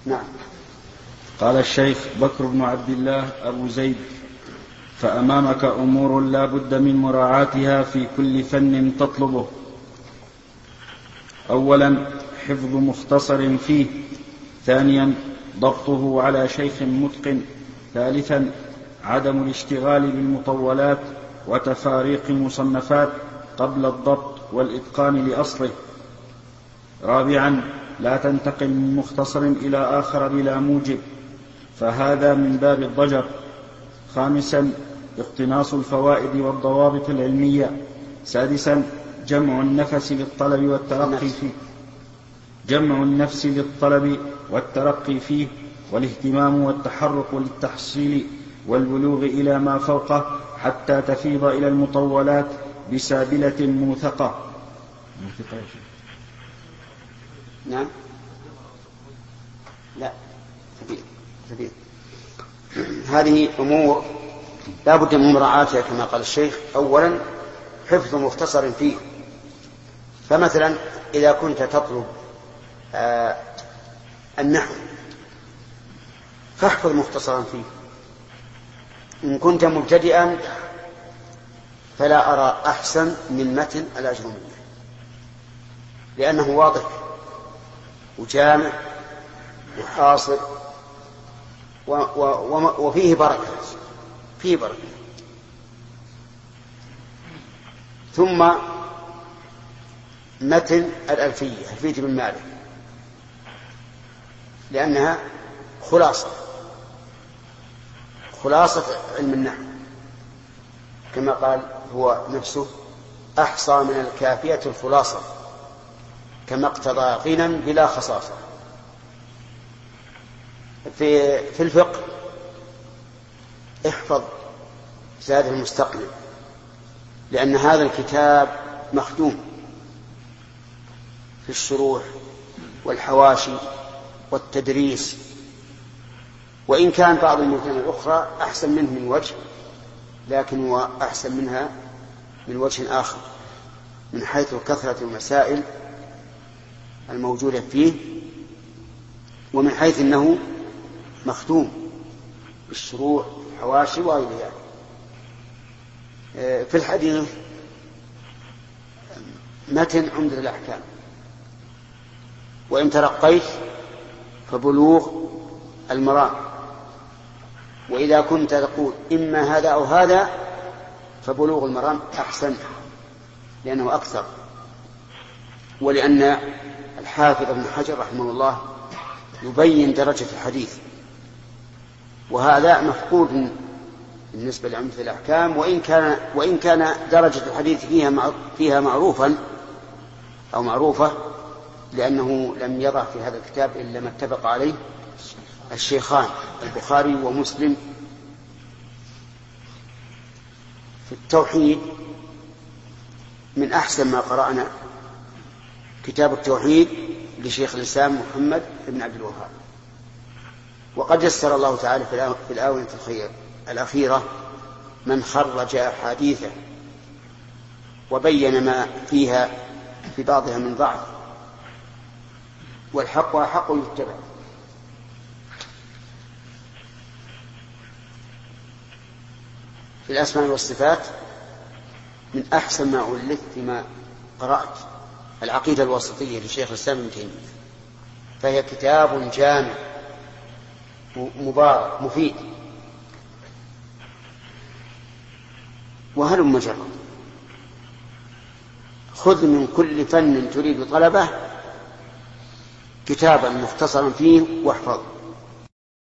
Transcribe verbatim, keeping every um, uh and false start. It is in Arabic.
نعم. قال الشيخ بكر بن عبد الله أبو زيد: فأمامك أمور لا بد من مراعاتها في كل فن تطلبه. أولا حفظ مختصر فيه. ثانيا ضبطه على شيخ متقن. ثالثا عدم الاشتغال بالمطولات وتفاريق المصنفات قبل الضبط والإتقان لأصله. رابعا لا تنتقل من مختصر إلى آخر بلا موجب، فهذا من باب الضجر. خامسا اقتناص الفوائد والضوابط العلمية. سادسا جمع النفس للطلب والترقي فيه جمع النفس للطلب والترقي فيه والاهتمام والتحرك للتحصيل والبلوغ إلى ما فوقه حتى تفيض إلى المطولات بسابلة موثقة. نعم. لا كبير كبير. هذه أمور لا بد من مراعاتها كما قال الشيخ. أولا حفظ مختصر فيه. فمثلا إذا كنت تطلب آه النحو فاحفظ مختصرا فيه. إن كنت مبتدئا فلا أرى أحسن من متن الأجرمية، لأنه واضح وجامع وحاصر وفيه بركة فيه بركة. ثم متن الألفية ألفية بن مالك، لأنها خلاصة خلاصة علم النحو، كما قال هو نفسه: أحصى من الكافية الخلاصة كما اقتضى غنى بلا خصاصة. في, في الفقه احفظ زاد المستقنع، لأن هذا الكتاب مخدوم في الشروح والحواشي والتدريس، وإن كان بعض المتون الأخرى أحسن منه من وجه، لكن هو أحسن منها من وجه آخر من حيث كثرة المسائل الموجودة فيه، ومن حيث أنه مختوم بالشروح والحواشي وغير ذلك. في الحديث متن عمدة الأحكام، وإن ترقيت فبلوغ المرام، وإذا كنت تقول إما هذا أو هذا فبلوغ المرام أحسن لأنه أكثر، ولأن الحافظ ابن حجر رحمه الله يبين درجة الحديث، وهذا مفقود بالنسبة لعمدة الأحكام، وإن كان وإن كان درجة الحديث فيها فيها معروفا أو معروفة، لأنه لم يضع في هذا الكتاب إلا ما اتفق عليه الشيخان البخاري ومسلم. في التوحيد من أحسن ما قرأنا كتاب التوحيد لشيخ الإسلام محمد بن عبد الوهاب، وقد يسر الله تعالى في الآونة الخير الأخيرة من خرج أحاديثه وبين ما فيها في بعضها من ضعف، والحق حق يتبع. في الأسماء والصفات من أحسن ما ألف فيما قرأت العقيدة الوسطية لشيخ الإسلام ابن تيمية، فهي كتاب جامع مبارك مفيد. وهلم مجرد خذ من كل فن تريد طلبه كتابا مختصرا فيه واحفظه.